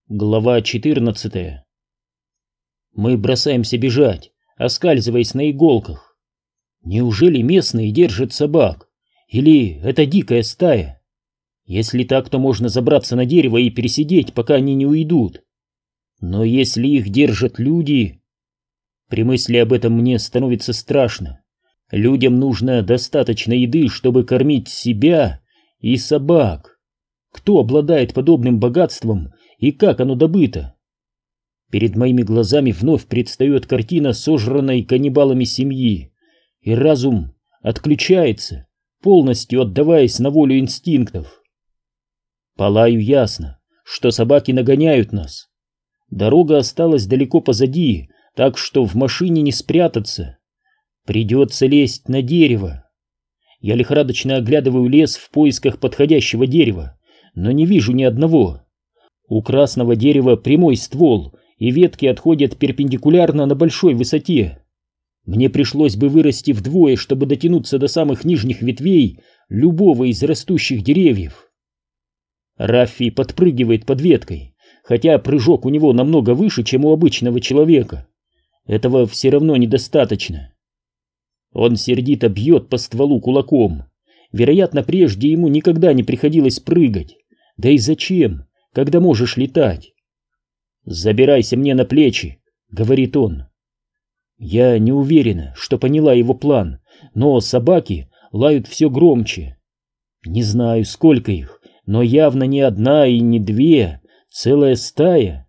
Глава 14. Мы бросаемся бежать, оскальзываясь на иголках. Неужели местные держат собак? Или это дикая стая? Если так, то можно забраться на дерево и пересидеть, пока они не уйдут. Но если их держат люди... При мысли об этом мне становится страшно. Людям нужно достаточно еды, чтобы кормить себя и собак. Кто обладает подобным богатством и как оно добыто? Перед моими глазами вновь предстает картина сожранной каннибалами семьи, и разум отключается, полностью отдаваясь на волю инстинктов. Палаю ясно, что собаки нагоняют нас. Дорога осталась далеко позади, так что в машине не спрятаться. Придется лезть на дерево. Я лихорадочно оглядываю лес в поисках подходящего дерева, но не вижу ни одного. У красного дерева прямой ствол, и ветки отходят перпендикулярно на большой высоте. Мне пришлось бы вырасти вдвое, чтобы дотянуться до самых нижних ветвей любого из растущих деревьев. Раффи подпрыгивает под веткой, хотя прыжок у него намного выше, чем у обычного человека. Этого все равно недостаточно. Он сердито бьет по стволу кулаком. Вероятно, прежде ему никогда не приходилось прыгать. Да и зачем, когда можешь летать? «Забирайся мне на плечи», — говорит он. Я не уверена, что поняла его план, но собаки лают все громче. Не знаю, сколько их, но явно не одна и не две, целая стая.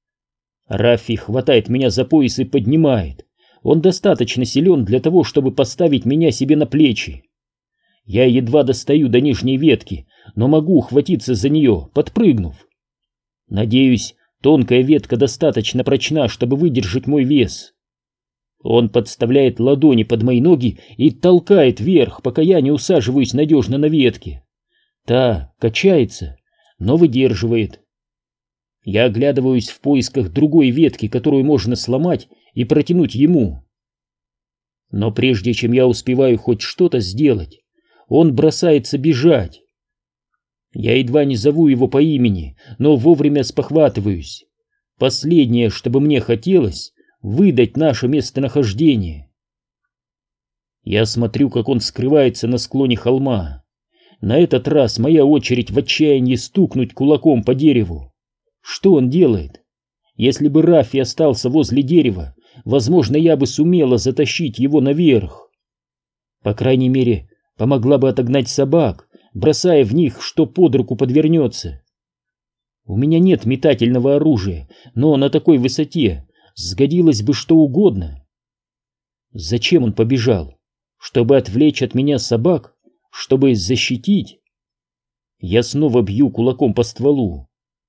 Раффи хватает меня за пояс и поднимает. Он достаточно силен для того, чтобы поставить меня себе на плечи. Я едва достаю до нижней ветки, но могу ухватиться за нее, подпрыгнув. Надеюсь, тонкая ветка достаточно прочна, чтобы выдержать мой вес. Он подставляет ладони под мои ноги и толкает вверх, пока я не усаживаюсь надежно на ветке. Та качается, но выдерживает. Я оглядываюсь в поисках другой ветки, которую можно сломать и протянуть ему. Но прежде чем я успеваю хоть что-то сделать, он бросается бежать. Я едва не зову его по имени, но вовремя спохватываюсь. Последнее, что бы мне хотелось, выдать наше местонахождение. Я смотрю, как он скрывается на склоне холма. На этот раз моя очередь в отчаянии стукнуть кулаком по дереву. Что он делает? Если бы Раффи остался возле дерева, возможно, я бы сумела затащить его наверх. По крайней мере, помогла бы отогнать собак, бросая в них, что под руку подвернется. У меня нет метательного оружия, но на такой высоте сгодилось бы что угодно. Зачем он побежал? Чтобы отвлечь от меня собак? Чтобы защитить? Я снова бью кулаком по стволу.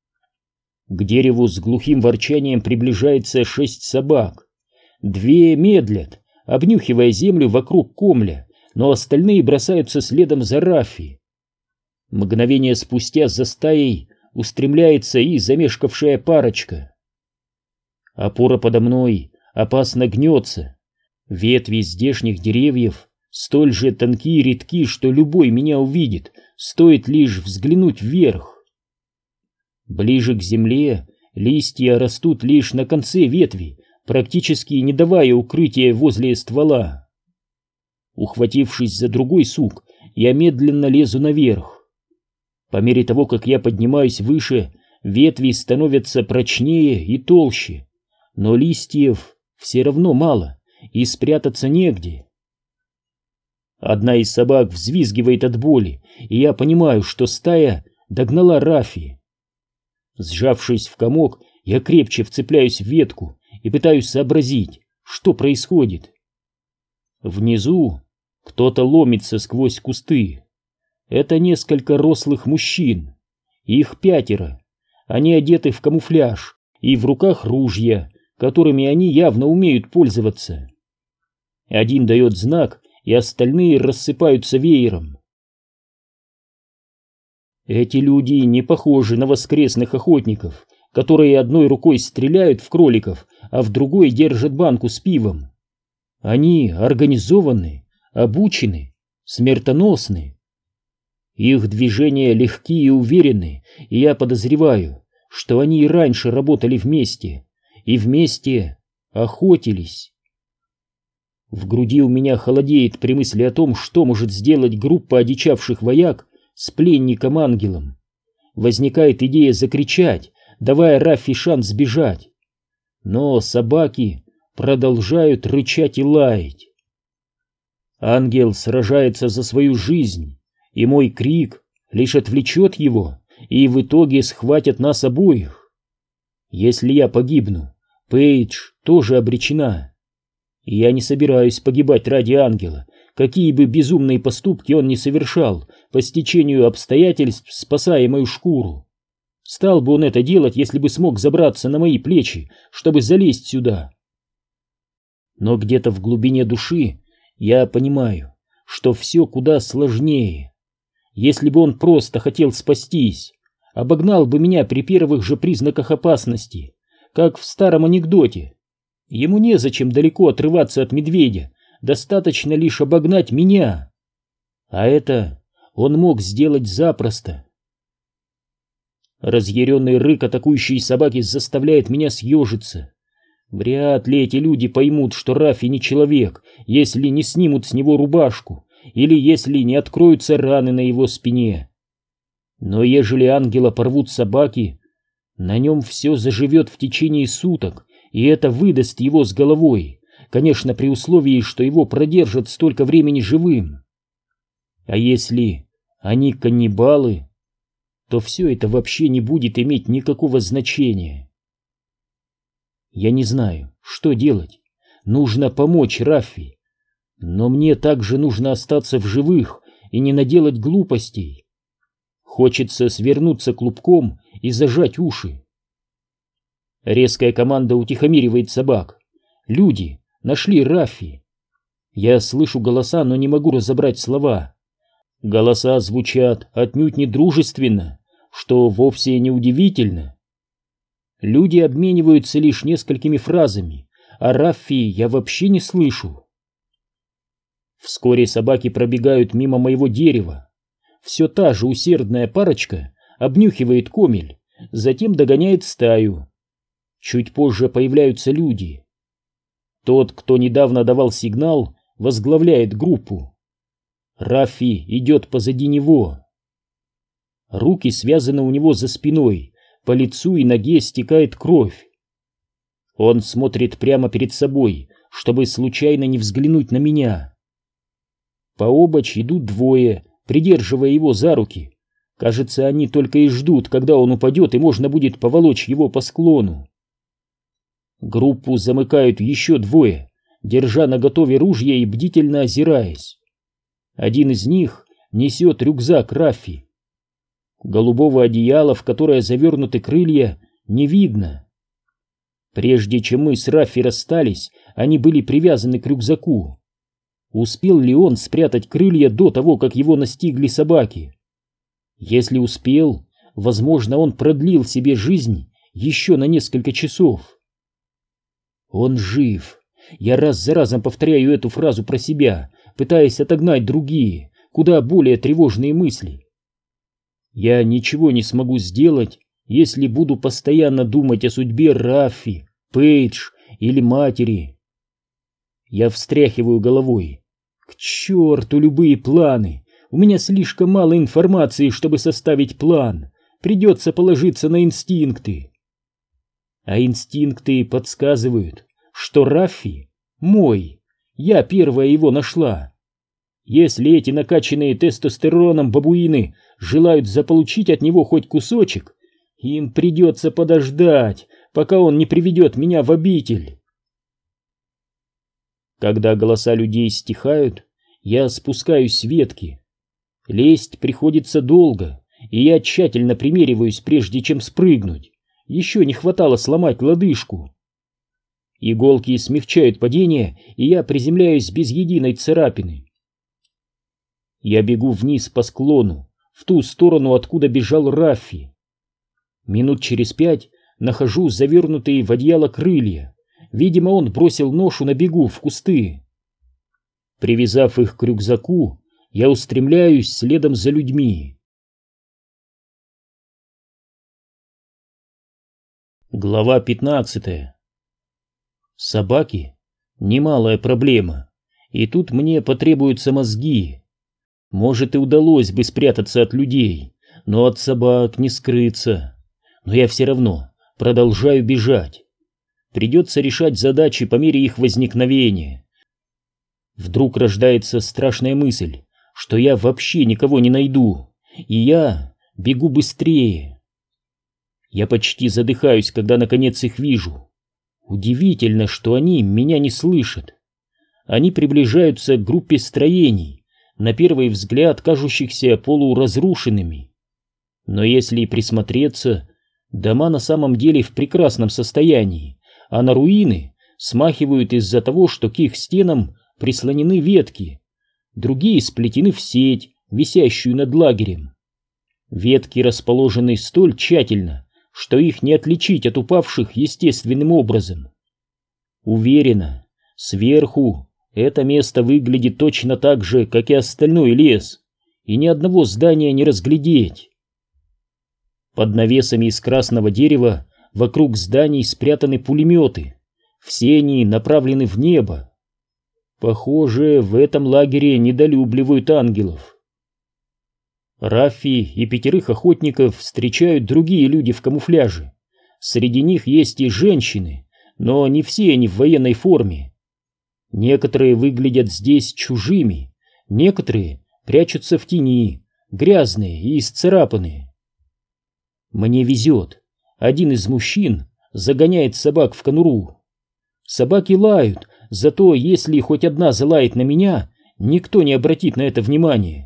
К дереву с глухим ворчанием приближается 6 собак. 2 медлят, обнюхивая землю вокруг комля, но остальные бросаются следом за Раффи. Мгновение спустя за стаей устремляется и замешкавшая парочка. Опора подо мной опасно гнется. Ветви здешних деревьев столь же тонки и редки, что любой меня увидит, стоит лишь взглянуть вверх. Ближе к земле листья растут лишь на конце ветви, практически не давая укрытия возле ствола. Ухватившись за другой сук, я медленно лезу наверх. По мере того, как я поднимаюсь выше, ветви становятся прочнее и толще, но листьев все равно мало, и спрятаться негде. Одна из собак взвизгивает от боли, и я понимаю, что стая догнала Раффи. Сжавшись в комок, я крепче вцепляюсь в ветку и пытаюсь сообразить, что происходит. Внизу кто-то ломится сквозь кусты. Это несколько рослых мужчин. Их 5. Они одеты в камуфляж и в руках ружья, которыми они явно умеют пользоваться. Один дает знак, и остальные рассыпаются веером. Эти люди не похожи на воскресных охотников, которые одной рукой стреляют в кроликов, а в другой держат банку с пивом. Они организованы, обучены, смертоносны. Их движения легкие и уверенны, и я подозреваю, что они и раньше работали вместе, и вместе охотились. В груди у меня холодеет при мысли о том, что может сделать группа одичавших вояк с пленником-ангелом. Возникает идея закричать, давая Раффи шанс сбежать. Но собаки продолжают рычать и лаять. Ангел сражается за свою жизнь, и мой крик лишь отвлечет его, и в итоге схватят нас обоих. Если я погибну, Пейдж тоже обречена. И я не собираюсь погибать ради ангела, какие бы безумные поступки он ни совершал, по стечению обстоятельств спасая мою шкуру. Стал бы он это делать, если бы смог забраться на мои плечи, чтобы залезть сюда. Но где-то в глубине души я понимаю, что все куда сложнее. Если бы он просто хотел спастись, обогнал бы меня при первых же признаках опасности, как в старом анекдоте. Ему незачем далеко отрываться от медведя, достаточно лишь обогнать меня. А это он мог сделать запросто. Разъяренный рык атакующей собаки заставляет меня съежиться. Вряд ли эти люди поймут, что Раффи не человек, если не снимут с него рубашку или если не откроются раны на его спине. Но ежели ангела порвут собаки, на нем все заживет в течение суток, и это выдаст его с головой, конечно, при условии, что его продержат столько времени живым. А если они каннибалы, то все это вообще не будет иметь никакого значения. Я не знаю, что делать. Нужно помочь Раффи, но мне также нужно остаться в живых и не наделать глупостей. Хочется свернуться клубком и зажать уши. Резкая команда утихомиривает собак. Люди нашли Раффи. Я слышу голоса, но не могу разобрать слова. Голоса звучат отнюдь не дружественно, что вовсе не удивительно. Люди обмениваются лишь несколькими фразами, а Раффи я вообще не слышу. Вскоре собаки пробегают мимо моего дерева. Все та же усердная парочка обнюхивает комель, затем догоняет стаю. Чуть позже появляются люди. Тот, кто недавно давал сигнал, возглавляет группу. Раффи идет позади него. Руки связаны у него за спиной, по лицу и ноге стекает кровь. Он смотрит прямо перед собой, чтобы случайно не взглянуть на меня. Пообочь идут двое, придерживая его за руки. Кажется, они только и ждут, когда он упадет, и можно будет поволочь его по склону. Группу замыкают еще двое, держа наготове ружья и бдительно озираясь. Один из них несет рюкзак Раффи. Голубого одеяла, в которое завернуты крылья, не видно. Прежде чем мы с Раффи расстались, они были привязаны к рюкзаку. Успел ли он спрятать крылья до того, как его настигли собаки? Если успел, возможно, он продлил себе жизнь еще на несколько часов. Он жив. Я раз за разом повторяю эту фразу про себя, пытаясь отогнать другие, куда более тревожные мысли. Я ничего не смогу сделать, если буду постоянно думать о судьбе Раффи, Пейдж или матери. Я встряхиваю головой. К черту любые планы. У меня слишком мало информации, чтобы составить план. Придется положиться на инстинкты. А инстинкты подсказывают, что Раффи мой. Я первая его нашла. Если эти накачанные тестостероном бабуины желают заполучить от него хоть кусочек, им придется подождать, пока он не приведет меня в обитель. Когда голоса людей стихают, я спускаюсь с ветки. Лезть приходится долго, и я тщательно примериваюсь, прежде чем спрыгнуть. Еще не хватало сломать лодыжку. Иголки смягчают падение, и я приземляюсь без единой царапины. Я бегу вниз по склону, в ту сторону, откуда бежал Раффи. Минут через 5 нахожу завернутые в одеяло крылья. Видимо, он бросил ношу на бегу в кусты. Привязав их к рюкзаку, я устремляюсь следом за людьми. Глава 15. Собаки — немалая проблема, и тут мне потребуются мозги. Может, и удалось бы спрятаться от людей, но от собак не скрыться. Но я все равно продолжаю бежать. Придется решать задачи по мере их возникновения. Вдруг рождается страшная мысль, что я вообще никого не найду, и я бегу быстрее. Я почти задыхаюсь, когда наконец их вижу. Удивительно, что они меня не слышат. Они приближаются к группе строений, на первый взгляд кажущихся полуразрушенными. Но если присмотреться, дома на самом деле в прекрасном состоянии, а на руины смахивают из-за того, что к их стенам прислонены ветки, другие сплетены в сеть, висящую над лагерем. Ветки расположены столь тщательно, что их не отличить от упавших естественным образом. Уверена, сверху это место выглядит точно так же, как и остальной лес, и ни одного здания не разглядеть. Под навесами из красного дерева вокруг зданий спрятаны пулеметы, все они направлены в небо. Похоже, в этом лагере недолюбливают ангелов. Раффи и 5 охотников встречают другие люди в камуфляже. Среди них есть и женщины, но не все они в военной форме. Некоторые выглядят здесь чужими, некоторые прячутся в тени, грязные и исцарапанные. Мне везет. Один из мужчин загоняет собак в конуру. Собаки лают, зато если хоть одна залает на меня, никто не обратит на это внимания.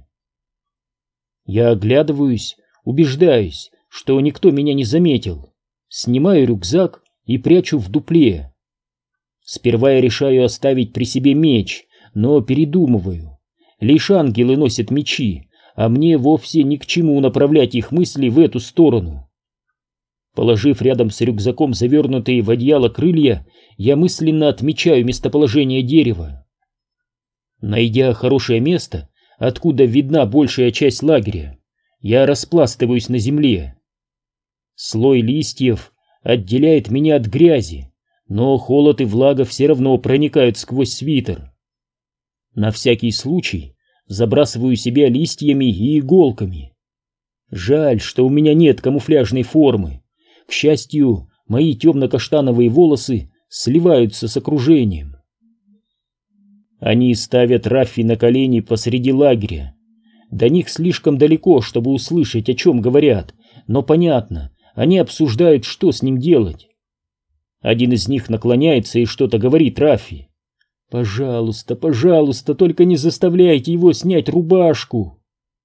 Я оглядываюсь, убеждаюсь, что никто меня не заметил. Снимаю рюкзак и прячу в дупле. Сперва я решаю оставить при себе меч, но передумываю. Лишь ангелы носят мечи, а мне вовсе ни к чему направлять их мысли в эту сторону. Положив рядом с рюкзаком завернутые в одеяло крылья, я мысленно отмечаю местоположение дерева. Найдя хорошее место, откуда видна большая часть лагеря, я распластываюсь на земле. Слой листьев отделяет меня от грязи, но холод и влага все равно проникают сквозь свитер. На всякий случай забрасываю себя листьями и иголками. Жаль, что у меня нет камуфляжной формы. К счастью, мои темно-каштановые волосы сливаются с окружением. Они ставят Раффи на колени посреди лагеря. До них слишком далеко, чтобы услышать, о чем говорят, но понятно, они обсуждают, что с ним делать. Один из них наклоняется и что-то говорит Раффи. «Пожалуйста, пожалуйста, только не заставляйте его снять рубашку!»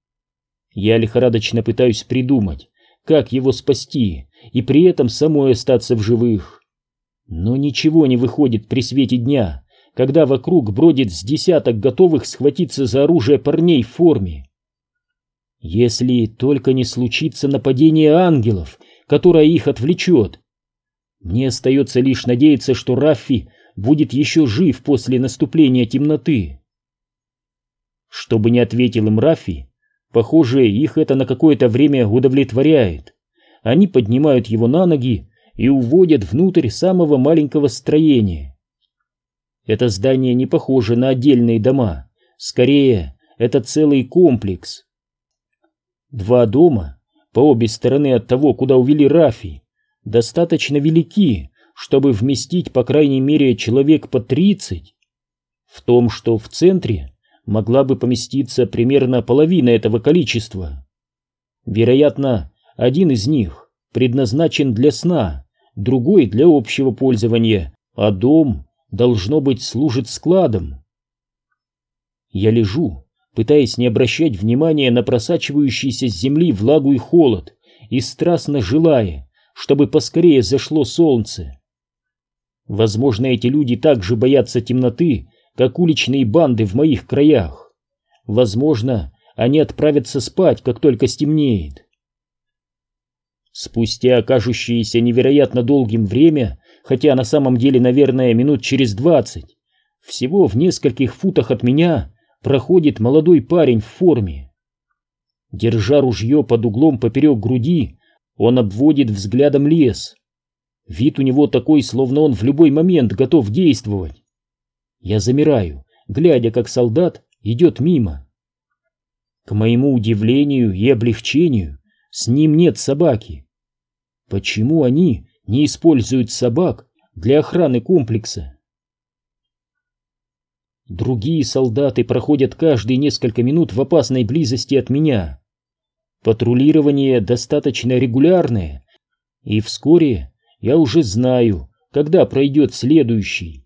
Я лихорадочно пытаюсь придумать, как его спасти и при этом самой остаться в живых. Но ничего не выходит при свете дня, когда вокруг бродит с десяток готовых схватиться за оружие парней в форме. Если только не случится нападение ангелов, которое их отвлечет. Мне остается лишь надеяться, что Раффи будет еще жив после наступления темноты. Чтобы не ответил им Раффи, похоже, их это на какое-то время удовлетворяет. Они поднимают его на ноги и уводят внутрь самого маленького строения. Это здание не похоже на отдельные дома, скорее, это целый комплекс. 2 дома, по обе стороны от того, куда увели Раффи, достаточно велики, чтобы вместить по крайней мере человек по 30. В том, что в центре могла бы поместиться примерно половина этого количества. Вероятно, один из них предназначен для сна, другой для общего пользования, а дом, должно быть, служит складом. Я лежу, пытаясь не обращать внимания на просачивающийся с земли влагу и холод, и страстно желая, чтобы поскорее зашло солнце. Возможно, эти люди так же боятся темноты, как уличные банды в моих краях. Возможно, они отправятся спать, как только стемнеет. Спустя кажущееся невероятно долгим время, хотя на самом деле, наверное, минут через 20, всего в нескольких футах от меня проходит молодой парень в форме. Держа ружье под углом поперек груди, он обводит взглядом лес. Вид у него такой, словно он в любой момент готов действовать. Я замираю, глядя, как солдат идет мимо. К моему удивлению и облегчению, с ним нет собаки. Почему они не используют собак для охраны комплекса? Другие солдаты проходят каждые несколько минут в опасной близости от меня. Патрулирование достаточно регулярное, и вскоре я уже знаю, когда пройдет следующий.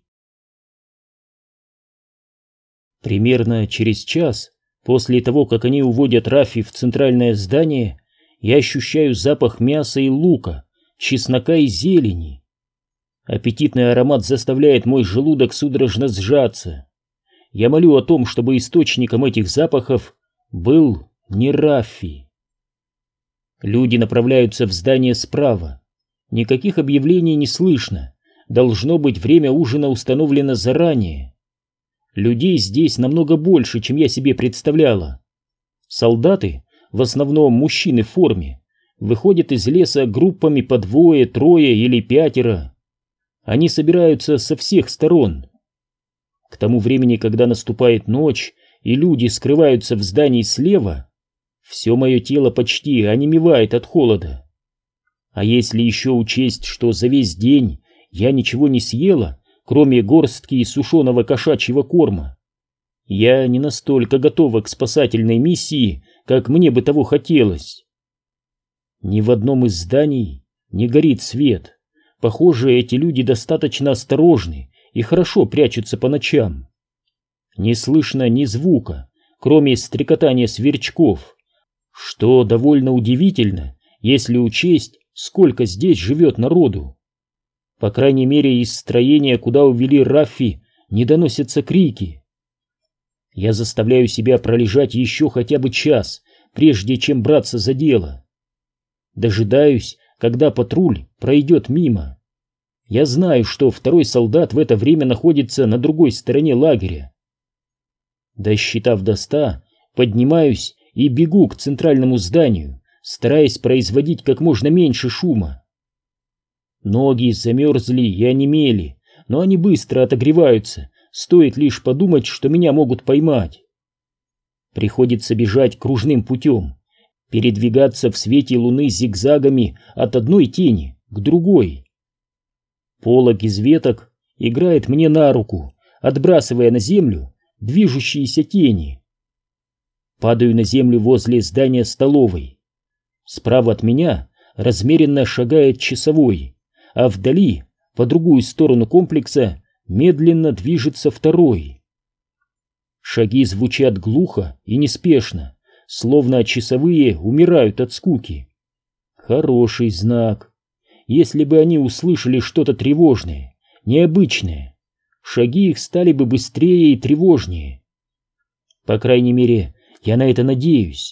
Примерно через час после того, как они уводят Раффи в центральное здание, я ощущаю запах мяса и лука, чеснока и зелени. Аппетитный аромат заставляет мой желудок судорожно сжаться. Я молю о том, чтобы источником этих запахов был не Раффи. Люди направляются в здание справа. Никаких объявлений не слышно. Должно быть, время ужина установлено заранее. Людей здесь намного больше, чем я себе представляла. Солдаты, в основном мужчины в форме, выходят из леса группами по двое, трое или пятеро. Они собираются со всех сторон. К тому времени, когда наступает ночь и люди скрываются в здании слева, все мое тело почти онемевает от холода. А если еще учесть, что за весь день я ничего не съела, кроме горстки сушеного кошачьего корма, я не настолько готова к спасательной миссии, как мне бы того хотелось. Ни в одном из зданий не горит свет. Похоже, эти люди достаточно осторожны и хорошо прячутся по ночам. Не слышно ни звука, кроме стрекотания сверчков, что довольно удивительно, если учесть, сколько здесь живет народу. По крайней мере, из строения, куда увели Раффи, не доносятся крики. Я заставляю себя пролежать еще хотя бы час, прежде чем браться за дело. Дожидаюсь, когда патруль пройдет мимо. Я знаю, что второй солдат в это время находится на другой стороне лагеря. Досчитав до 100, поднимаюсь и бегу к центральному зданию, стараясь производить как можно меньше шума. Ноги замерзли и онемели, но они быстро отогреваются, стоит лишь подумать, что меня могут поймать. Приходится бежать кружным путем, передвигаться в свете луны зигзагами от одной тени к другой. Полог из веток играет мне на руку, отбрасывая на землю движущиеся тени. Падаю на землю возле здания столовой. Справа от меня размеренно шагает часовой, а вдали, по другую сторону комплекса, медленно движется второй. Шаги звучат глухо и неспешно, словно часовые умирают от скуки. Хороший знак. Если бы они услышали что-то тревожное, необычное, шаги их стали бы быстрее и тревожнее. По крайней мере, я на это надеюсь.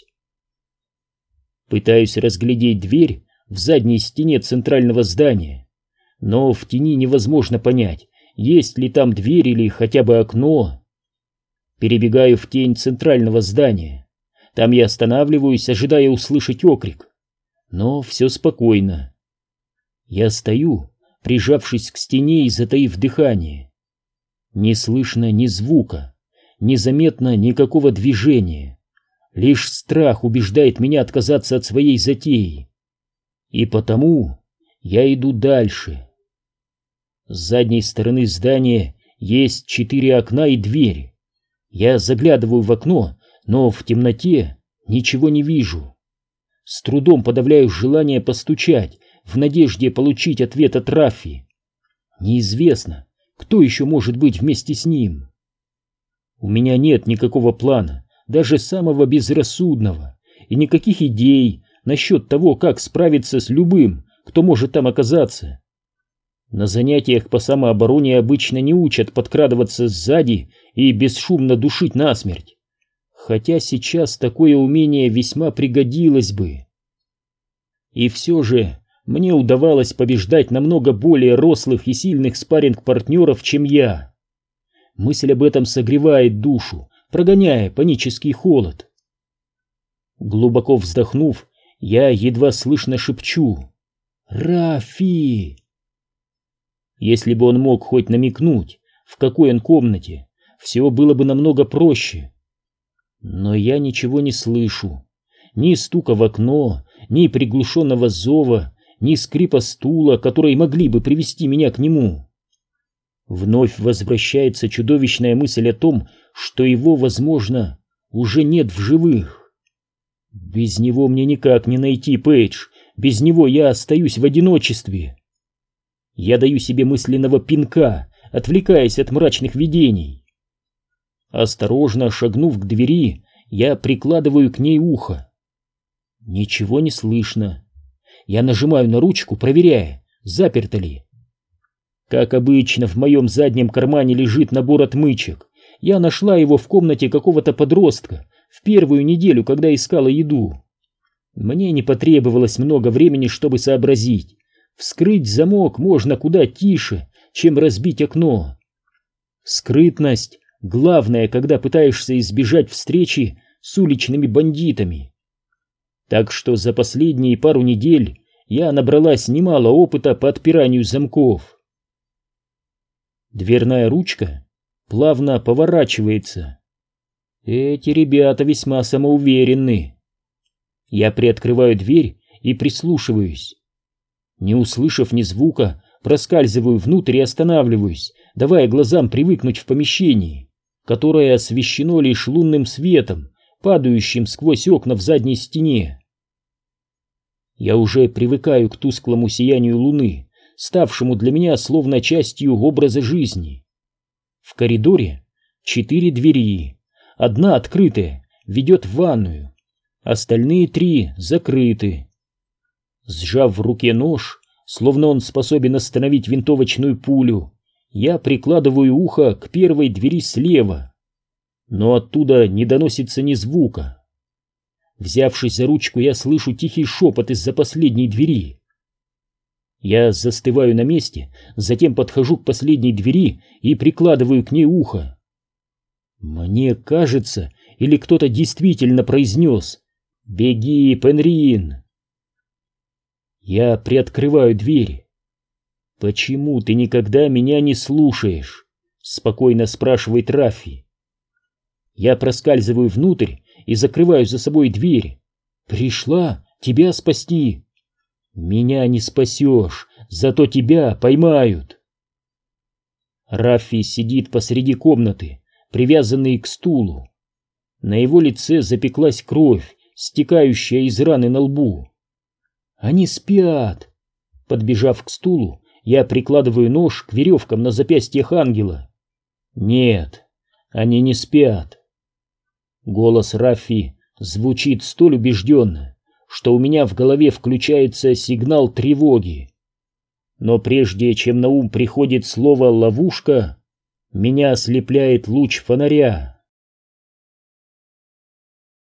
Пытаюсь разглядеть дверь в задней стене центрального здания, но в тени невозможно понять, есть ли там дверь или хотя бы окно. Перебегаю в тень центрального здания. Там я останавливаюсь, ожидая услышать окрик. Но все спокойно. Я стою, прижавшись к стене и затаив дыхание. Не слышно ни звука, незаметно никакого движения. Лишь страх убеждает меня отказаться от своей затеи. И потому я иду дальше. С задней стороны здания есть 4 окна и дверь. Я заглядываю в окно, но в темноте ничего не вижу. С трудом подавляю желание постучать, в надежде получить ответ от Раффи. Неизвестно, кто еще может быть вместе с ним. У меня нет никакого плана, даже самого безрассудного, и никаких идей насчет того, как справиться с любым, кто может там оказаться. На занятиях по самообороне обычно не учат подкрадываться сзади и бесшумно душить насмерть. Хотя сейчас такое умение весьма пригодилось бы. И все же мне удавалось побеждать намного более рослых и сильных спарринг-партнеров, чем я. Мысль об этом согревает душу, прогоняя панический холод. Глубоко вздохнув, я едва слышно шепчу: «Раффи!» Если бы он мог хоть намекнуть, в какой он комнате, все было бы намного проще. Но я ничего не слышу. Ни стука в окно, ни приглушенного зова, ни скрипа стула, которые могли бы привести меня к нему. Вновь возвращается чудовищная мысль о том, что его, возможно, уже нет в живых. Без него мне никак не найти Пейдж, без него я остаюсь в одиночестве. Я даю себе мысленного пинка, отвлекаясь от мрачных видений. Осторожно шагнув к двери, я прикладываю к ней ухо. Ничего не слышно. Я нажимаю на ручку, проверяя, заперто ли. Как обычно, в моем заднем кармане лежит набор отмычек. Я нашла его в комнате какого-то подростка в первую неделю, когда искала еду. Мне не потребовалось много времени, чтобы сообразить. Вскрыть замок можно куда тише, чем разбить окно. Скрытность — главное, когда пытаешься избежать встречи с уличными бандитами. Так что за последние пару недель я набралась немало опыта по отпиранию замков. Дверная ручка плавно поворачивается. Эти ребята весьма самоуверенны. Я приоткрываю дверь и прислушиваюсь. Не услышав ни звука, проскальзываю внутрь и останавливаюсь, давая глазам привыкнуть в помещении, которое освещено лишь лунным светом, падающим сквозь окна в задней стене. Я уже привыкаю к тусклому сиянию луны, ставшему для меня словно частью образа жизни. В коридоре 4 двери. Одна открытая, ведет в ванную, остальные 3 закрыты. Сжав в руке нож, словно он способен остановить винтовочную пулю, я прикладываю ухо к первой двери слева, но оттуда не доносится ни звука. Взявшись за ручку, я слышу тихий шепот из-за последней двери. Я застываю на месте, затем подхожу к последней двери и прикладываю к ней ухо. Мне кажется, или кто-то действительно произнес: «Беги, Пенрин!» Я приоткрываю дверь. «Почему ты никогда меня не слушаешь?» — спокойно спрашивает Раффи. Я проскальзываю внутрь и закрываю за собой дверь. «Пришла тебя спасти!» «Меня не спасешь, зато тебя поймают!» Раффи сидит посреди комнаты, привязанный к стулу. На его лице запеклась кровь, стекающая из раны на лбу. «Они спят!» Подбежав к стулу, я прикладываю нож к веревкам на запястьях ангела. «Нет, они не спят!» Голос Раффи звучит столь убежденно, что у меня в голове включается сигнал тревоги. Но прежде чем на ум приходит слово «ловушка», меня ослепляет луч фонаря.